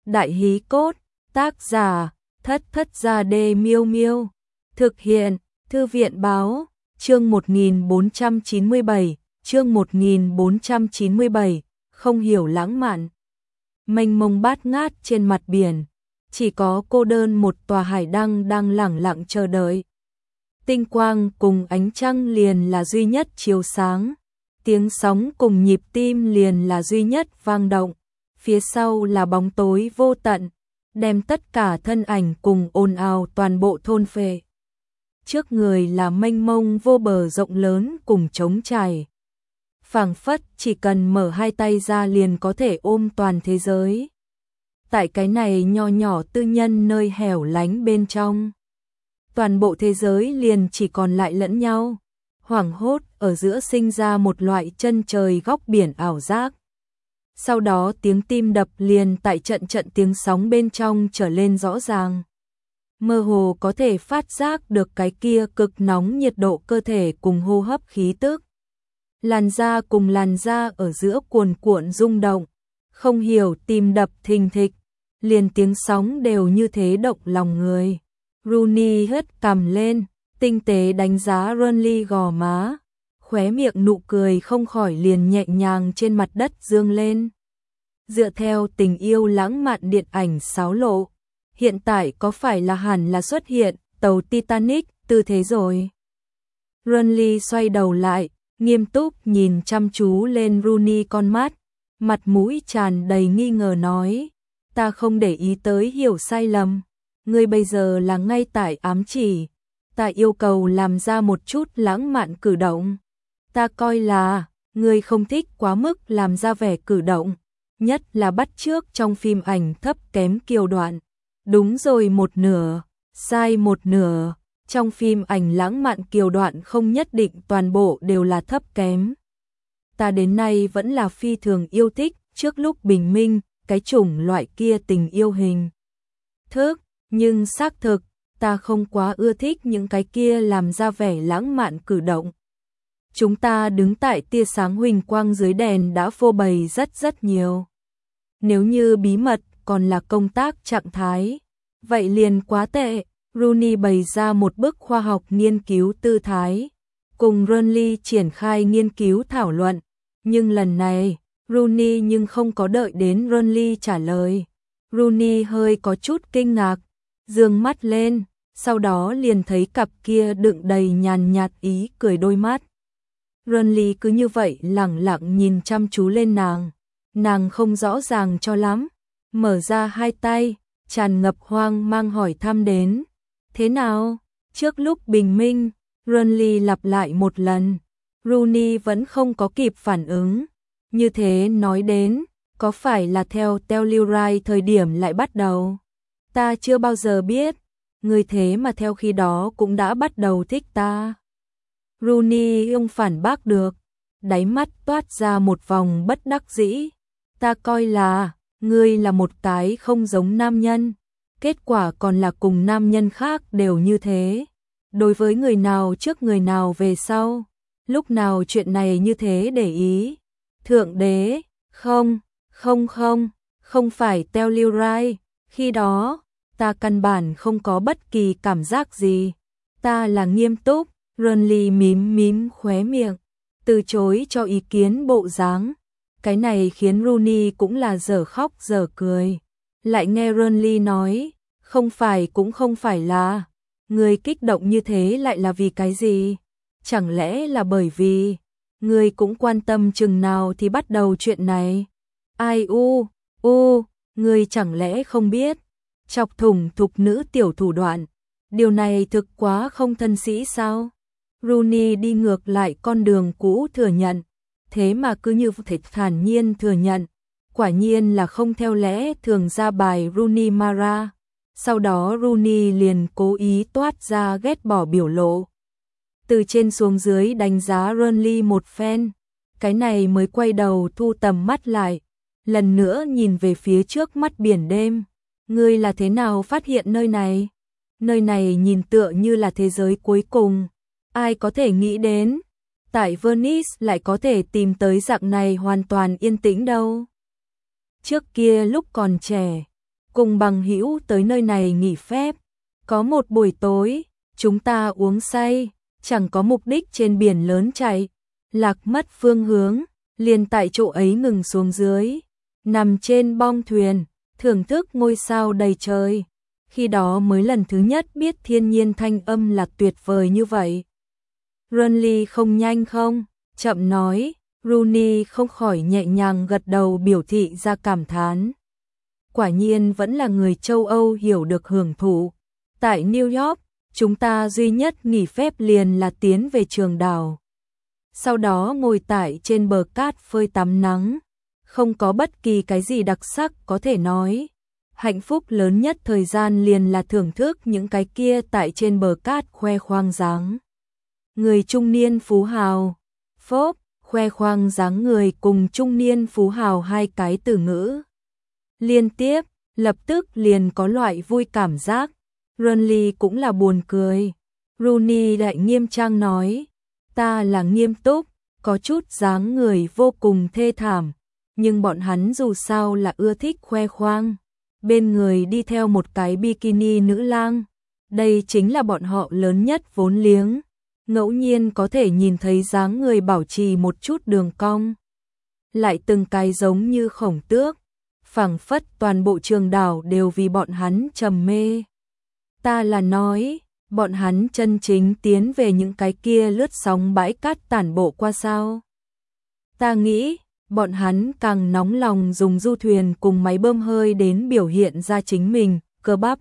Đại hí cốt, tác giả, Thất Thất Gia Đê Miêu Miêu. Thực hiện, Thư viện báo, chương 1497, chương 1497, không hiểu lãng mạn. Mênh mông bát ngát trên mặt biển, chỉ có cô đơn một tòa hải đăng đang lẳng lặng chờ đợi. Tinh quang cùng ánh trăng liền là duy nhất chiếu sáng, tiếng sóng cùng nhịp tim liền là duy nhất vang động, phía sau là bóng tối vô tận, đem tất cả thân ảnh cùng ồn ào toàn bộ thôn phệ. Trước người là mênh mông vô bờ rộng lớn cùng trống trải. Phảng phất chỉ cần mở hai tay ra liền có thể ôm toàn thế giới. Tại cái này nho nhỏ tư nhân nơi hẻo lánh bên trong, toàn bộ thế giới liền chỉ còn lại lẫn nhau. Hoảng hốt ở giữa sinh ra một loại chân trời góc biển ảo giác. Sau đó tiếng tim đập liền tại trận trận tiếng sóng bên trong trở lên rõ ràng. Mơ hồ có thể phát giác được cái kia cực nóng nhiệt độ cơ thể cùng hô hấp khí tức. Làn da cùng làn da ở giữa cuồn cuộn rung động, không hiểu tim đập thình thịch, liền tiếng sóng đều như thế động lòng người. Rooney hất cằm lên, tinh tế đánh giá Runley gò má, khóe miệng nụ cười không khỏi liền nhẹ nhàng trên mặt đất dương lên. Dựa theo tình yêu lãng mạn điện ảnh sáo lộ, hiện tại có phải là hẳn là xuất hiện tàu Titanic tư thế rồi. Runley xoay đầu lại, nghiêm túc nhìn chăm chú lên Rooney con mắt, mặt mũi tràn đầy nghi ngờ nói, ta không để ý tới hiểu sai lầm, ngươi bây giờ là ngay tại ám chỉ, ta yêu cầu làm ra một chút lãng mạn cử động. Ta coi là, ngươi không thích quá mức làm ra vẻ cử động, nhất là bắt chước trong phim ảnh thấp kém kiều đoạn. Đúng rồi một nửa, sai một nửa, trong phim ảnh lãng mạn kiều đoạn không nhất định toàn bộ đều là thấp kém. Ta đến nay vẫn là phi thường yêu thích trước lúc bình minh, cái chủng loại kia tình yêu hình thức, nhưng xác thực, ta không quá ưa thích những cái kia làm ra vẻ lãng mạn cử động. Chúng ta đứng tại tia sáng huỳnh quang dưới đèn đã phô bày rất nhiều. Nếu như bí mật còn là công tác trạng thái, vậy liền quá tệ. Rooney bày ra một bức khoa học nghiên cứu tư thái, cùng Runley triển khai nghiên cứu thảo luận, nhưng lần này, Rooney nhưng không có đợi đến Runley trả lời. Rooney hơi có chút kinh ngạc, dương mắt lên, sau đó liền thấy cặp kia đựng đầy nhàn nhạt ý cười đôi mắt. Runley cứ như vậy lẳng lặng nhìn chăm chú lên nàng không rõ ràng cho lắm, mở ra hai tay, tràn ngập hoang mang hỏi thăm đến. Thế nào? Trước lúc bình minh, Runley lặp lại một lần, Rooney vẫn không có kịp phản ứng. Như thế nói đến, có phải là theo Telluride thời điểm lại bắt đầu? Ta chưa bao giờ biết, người thế mà theo khi đó cũng đã bắt đầu thích ta. Rooney không phản bác được, đáy mắt toát ra một vòng bất đắc dĩ. Ta coi là, ngươi là một cái không giống nam nhân, kết quả còn là cùng nam nhân khác đều như thế. Đối với người nào trước người nào về sau, lúc nào chuyện này như thế để ý. Thượng đế, không phải Telluride, khi đó, ta căn bản không có bất kỳ cảm giác gì. Ta là nghiêm túc. Runley mím khóe miệng, từ chối cho ý kiến bộ dáng. Cái này khiến Rooney cũng là dở khóc dở cười. Lại nghe Runley nói, không phải cũng không phải là, người kích động như thế lại là vì cái gì? Chẳng lẽ là bởi vì người cũng quan tâm chừng nào thì bắt đầu chuyện này? Ai người chẳng lẽ không biết? Chọc thủng thục nữ tiểu thủ đoạn, điều này thực quá không thân sĩ sao? Rooney đi ngược lại con đường cũ thừa nhận, thế mà cứ như thể thản nhiên thừa nhận, quả nhiên là không theo lẽ thường ra bài Rooney Mara. Sau đó Rooney liền cố ý toát ra ghét bỏ biểu lộ. Từ trên xuống dưới đánh giá Runley một phen, cái này mới quay đầu thu tầm mắt lại, lần nữa nhìn về phía trước mắt biển đêm. Ngươi là thế nào phát hiện nơi này? Nơi này nhìn tựa như là thế giới cuối cùng. Ai có thể nghĩ đến, tại Venice lại có thể tìm tới dạng này hoàn toàn yên tĩnh đâu. Trước kia lúc còn trẻ, cùng bằng hữu tới nơi này nghỉ phép. Có một buổi tối, chúng ta uống say, chẳng có mục đích trên biển lớn chạy, lạc mất phương hướng, liền tại chỗ ấy ngừng xuống dưới, nằm trên bong thuyền, thưởng thức ngôi sao đầy trời. Khi đó mới lần thứ nhất biết thiên nhiên thanh âm là tuyệt vời như vậy. Runly không nhanh không, chậm nói, Rooney không khỏi nhẹ nhàng gật đầu biểu thị ra cảm thán. Quả nhiên vẫn là người châu Âu hiểu được hưởng thụ. Tại New York, chúng ta duy nhất nghỉ phép liền là tiến về trường đảo. Sau đó ngồi tại trên bờ cát phơi tắm nắng, không có bất kỳ cái gì đặc sắc có thể nói. Hạnh phúc lớn nhất thời gian liền là thưởng thức những cái kia tại trên bờ cát khoe khoang dáng. Người trung niên phú hào, phốp, khoe khoang dáng người cùng trung niên phú hào hai cái từ ngữ. Liên tiếp, lập tức liền có loại vui cảm giác. Runly cũng là buồn cười. Rooney lại nghiêm trang nói, ta là nghiêm túc, có chút dáng người vô cùng thê thảm, nhưng bọn hắn dù sao là ưa thích khoe khoang. Bên người đi theo một cái bikini nữ lang, đây chính là bọn họ lớn nhất vốn liếng. Ngẫu nhiên có thể nhìn thấy dáng người bảo trì một chút đường cong, lại từng cái giống như khổng tước, phảng phất toàn bộ trường đảo đều vì bọn hắn trầm mê. Ta là nói, bọn hắn chân chính tiến về những cái kia lướt sóng bãi cát tản bộ qua sao. Ta nghĩ, bọn hắn càng nóng lòng dùng du thuyền cùng máy bơm hơi đến biểu hiện ra chính mình, cơ bắp.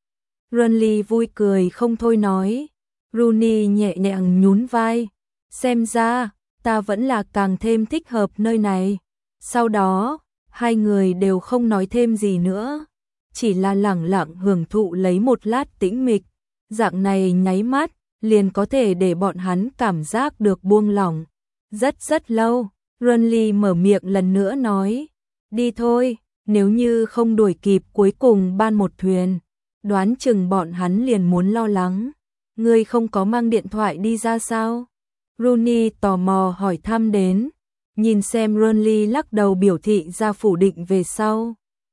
Runly vui cười không thôi nói. Rooney nhẹ nhàng nhún vai, xem ra, ta vẫn là càng thêm thích hợp nơi này. Sau đó, hai người đều không nói thêm gì nữa, chỉ là lẳng lặng hưởng thụ lấy một lát tĩnh mịch. Dạng này nháy mắt, liền có thể để bọn hắn cảm giác được buông lỏng. Rất lâu, Runly mở miệng lần nữa nói, đi thôi, nếu như không đuổi kịp cuối cùng ban một thuyền, đoán chừng bọn hắn liền muốn lo lắng. Ngươi không có mang điện thoại đi ra sao? Rooney tò mò hỏi thăm đến, nhìn xem Runly lắc đầu biểu thị ra phủ định về sau.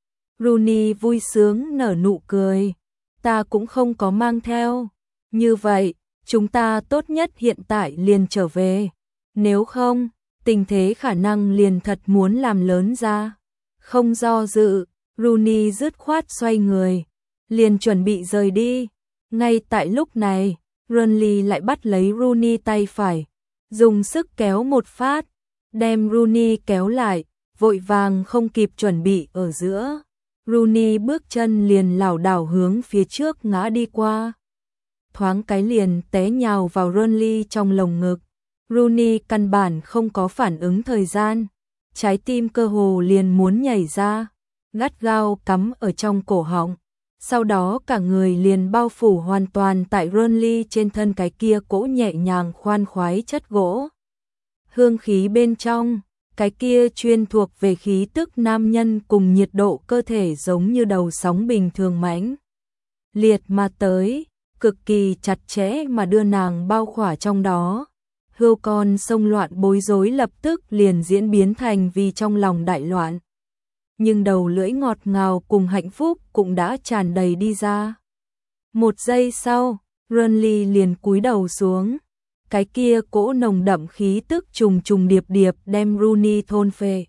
Rooney vui sướng nở nụ cười, ta cũng không có mang theo. Như vậy, chúng ta tốt nhất hiện tại liền trở về. Nếu không, tình thế khả năng liền thật muốn làm lớn ra. Không do dự, Rooney dứt khoát xoay người, liền chuẩn bị rời đi. Ngay tại lúc này, Runly lại bắt lấy Rooney tay phải, dùng sức kéo một phát, đem Rooney kéo lại, vội vàng không kịp chuẩn bị ở giữa. Rooney bước chân liền lảo đảo hướng phía trước ngã đi qua. Thoáng cái liền té nhào vào Runly trong lồng ngực. Rooney căn bản không có phản ứng thời gian, trái tim cơ hồ liền muốn nhảy ra, gắt gao cắm ở trong cổ họng. Sau đó cả người liền bao phủ hoàn toàn tại Runly trên thân cái kia cỗ nhẹ nhàng khoan khoái chất gỗ. Hương khí bên trong, cái kia chuyên thuộc về khí tức nam nhân cùng nhiệt độ cơ thể giống như đầu sóng bình thường mãnh liệt mà tới, cực kỳ chặt chẽ mà đưa nàng bao khỏa trong đó. Hươu con sông loạn bối rối lập tức liền diễn biến thành vì trong lòng đại loạn. Nhưng đầu lưỡi ngọt ngào cùng hạnh phúc cũng đã tràn đầy đi ra. Một giây sau, Runly liền cúi đầu xuống. Cái kia cỗ nồng đậm khí tức trùng trùng điệp điệp đem Rooney thôn phệ.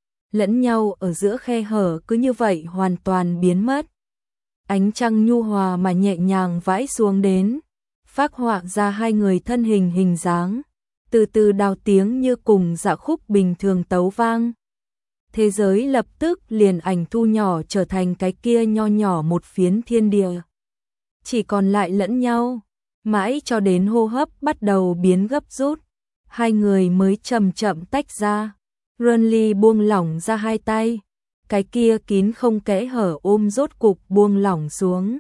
Lẫn nhau ở giữa khe hở cứ như vậy hoàn toàn biến mất. Ánh trăng nhu hòa mà nhẹ nhàng vãi xuống đến, phác họa ra hai người thân hình hình dáng, từ từ đào tiếng như cùng dạ khúc bình thường tấu vang. Thế giới lập tức liền ảnh thu nhỏ trở thành cái kia nho nhỏ một phiến thiên địa. Chỉ còn lại lẫn nhau, mãi cho đến hô hấp bắt đầu biến gấp rút, hai người mới chậm chậm tách ra. Runly buông lỏng ra hai tay, cái kia kín không kẽ hở ôm rốt cục buông lỏng xuống.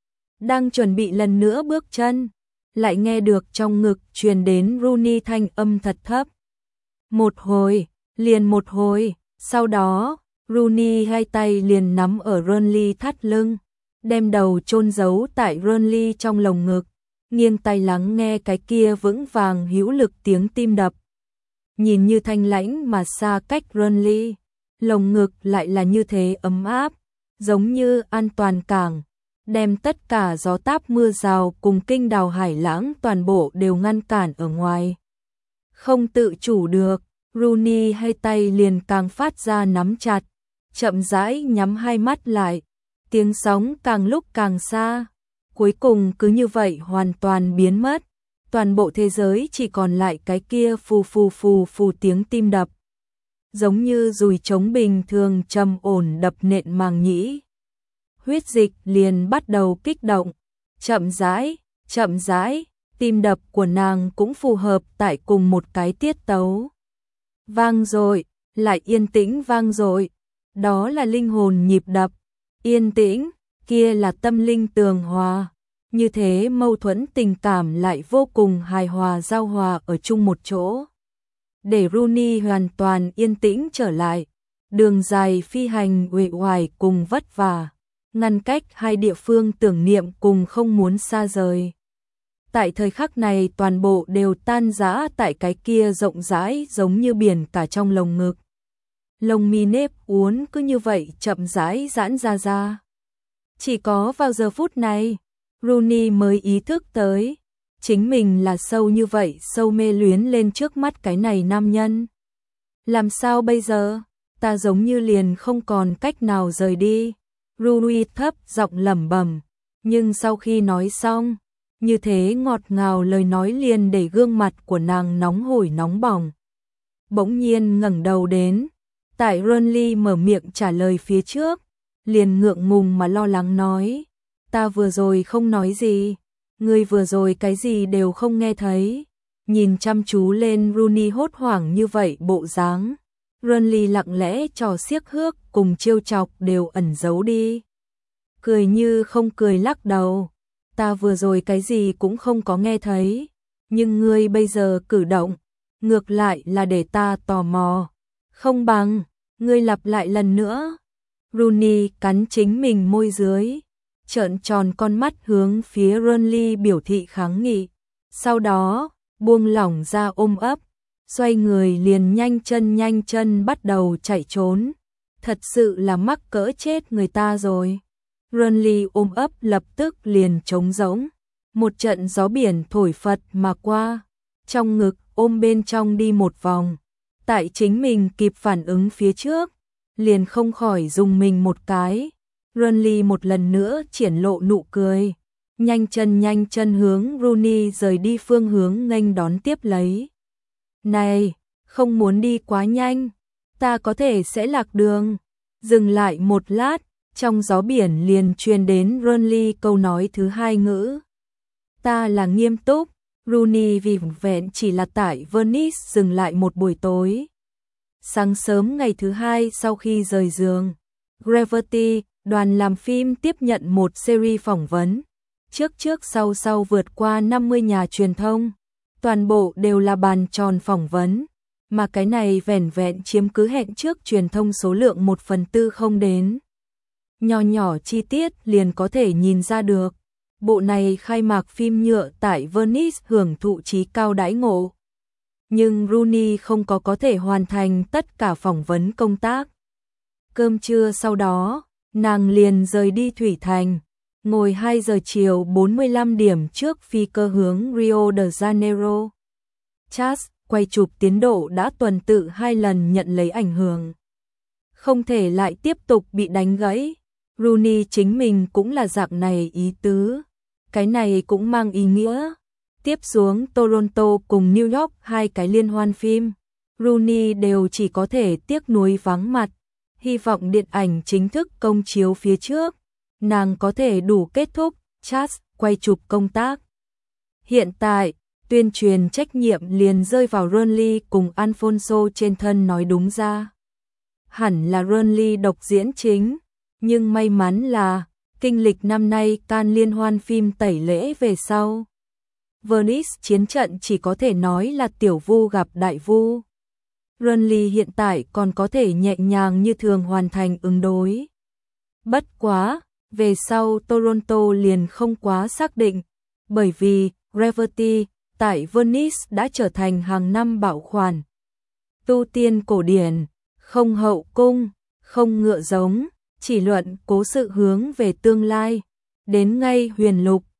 Đang chuẩn bị lần nữa bước chân, lại nghe được trong ngực truyền đến Rooney thanh âm thật thấp. Một hồi, liền một hồi. Sau đó, Rooney hai tay liền nắm ở Runly thắt lưng, đem đầu chôn giấu tại Runly trong lồng ngực, nghiêng tai lắng nghe cái kia vững vàng hữu lực tiếng tim đập. Nhìn như thanh lãnh mà xa cách Runly, lồng ngực lại là như thế ấm áp, giống như an toàn cảng, đem tất cả gió táp mưa rào cùng kinh đào hải lãng toàn bộ đều ngăn cản ở ngoài. Không tự chủ được, Rooney hai tay liền càng phát ra nắm chặt, chậm rãi nhắm hai mắt lại, tiếng sóng càng lúc càng xa, cuối cùng cứ như vậy hoàn toàn biến mất, toàn bộ thế giới chỉ còn lại cái kia phù phù phù phù tiếng tim đập, giống như dùi trống bình thường trầm ổn đập nện màng nhĩ. Huyết dịch liền bắt đầu kích động, chậm rãi, tim đập của nàng cũng phù hợp tại cùng một cái tiết tấu. Vang rồi, lại yên tĩnh vang rồi, đó là linh hồn nhịp đập, yên tĩnh, kia là tâm linh tường hòa. Như thế mâu thuẫn tình cảm lại vô cùng hài hòa giao hòa ở chung một chỗ. Để Rooney hoàn toàn yên tĩnh trở lại, đường dài phi hành uể oải cùng vất vả, ngăn cách hai địa phương tưởng niệm cùng không muốn xa rời. Tại thời khắc này toàn bộ đều tan rã tại cái kia rộng rãi giống như biển cả trong lồng ngực. Lồng mi nếp uốn cứ như vậy chậm rãi giãn ra. Chỉ có vào giờ phút này, Rooney mới ý thức tới, chính mình là sâu như vậy, sâu mê luyến lên trước mắt cái này nam nhân. Làm sao bây giờ? Ta giống như liền không còn cách nào rời đi. Rooney thấp giọng lẩm bẩm, nhưng sau khi nói xong, như thế ngọt ngào lời nói liền để gương mặt của nàng nóng hổi nóng bỏng. Bỗng nhiên ngẩng đầu đến, tại Rooney mở miệng trả lời phía trước, liền ngượng ngùng mà lo lắng nói, ta vừa rồi không nói gì, ngươi vừa rồi cái gì đều không nghe thấy. Nhìn chăm chú lên Rooney hốt hoảng như vậy bộ dáng, Rooney lặng lẽ trò xiếc hước cùng trêu chọc đều ẩn giấu đi. Cười như không cười lắc đầu, ta vừa rồi cái gì cũng không có nghe thấy, nhưng ngươi bây giờ cử động, ngược lại là để ta tò mò. Không bằng, ngươi lặp lại lần nữa. Rooney cắn chính mình môi dưới, trợn tròn con mắt hướng phía Rooney biểu thị kháng nghị. Sau đó, buông lỏng ra ôm ấp, xoay người liền nhanh chân bắt đầu chạy trốn. Thật sự là mắc cỡ chết người ta rồi. Rooney ôm ấp lập tức liền trống rỗng. Một trận gió biển thổi phật mà qua, trong ngực ôm bên trong đi một vòng. Tại chính mình kịp phản ứng phía trước, liền không khỏi dùng mình một cái. Rooney một lần nữa triển lộ nụ cười, nhanh chân hướng Rooney rời đi phương hướng nghênh đón tiếp lấy. Này, không muốn đi quá nhanh, ta có thể sẽ lạc đường. Dừng lại một lát, trong gió biển liền truyền đến Rooney câu nói thứ hai ngữ. Ta là nghiêm túc. Rooney vì vẹn chỉ là tại Venice dừng lại một buổi tối. Sáng sớm ngày thứ hai sau khi rời giường, Gravity, đoàn làm phim tiếp nhận một series phỏng vấn. Trước sau vượt qua 50 nhà truyền thông. Toàn bộ đều là bàn tròn phỏng vấn, mà cái này vẻn vẹn chiếm cứ hẹn trước truyền thông số lượng 1/4 không đến. Nhỏ chi tiết liền có thể nhìn ra được. Bộ này khai mạc phim nhựa tại Venice hưởng thụ trí cao đãi ngộ. Nhưng Rooney không có thể hoàn thành tất cả phỏng vấn công tác. Cơm trưa sau đó, nàng liền rời đi Thủy Thành, ngồi 2 giờ chiều 45 điểm trước phi cơ hướng Rio de Janeiro. Charles quay chụp tiến độ đã tuần tự 2 lần nhận lấy ảnh hưởng. Không thể lại tiếp tục bị đánh gãy. Rooney chính mình cũng là dạng này ý tứ. Cái này cũng mang ý nghĩa. Tiếp xuống Toronto cùng New York 2 cái liên hoan phim, Rooney đều chỉ có thể tiếc nuối vắng mặt. Hy vọng điện ảnh chính thức công chiếu phía trước, nàng có thể đủ kết thúc Charles quay chụp công tác. Hiện tại, tuyên truyền trách nhiệm liền rơi vào Rooney cùng Alfonso trên thân nói đúng ra. Hẳn là Rooney độc diễn chính, nhưng may mắn là kinh lịch năm nay Cannes liên hoan phim tẩy lễ về sau. Venice chiến trận chỉ có thể nói là tiểu vu gặp đại vu. Rooney hiện tại còn có thể nhẹ nhàng như thường hoàn thành ứng đối. Bất quá, về sau Toronto liền không quá xác định, bởi vì Gravity tại Venice đã trở thành hàng năm bảo khoản. Tu tiên cổ điển, không hậu cung, không ngựa giống, chỉ luận cố sự hướng về tương lai. Đến ngay huyền lục,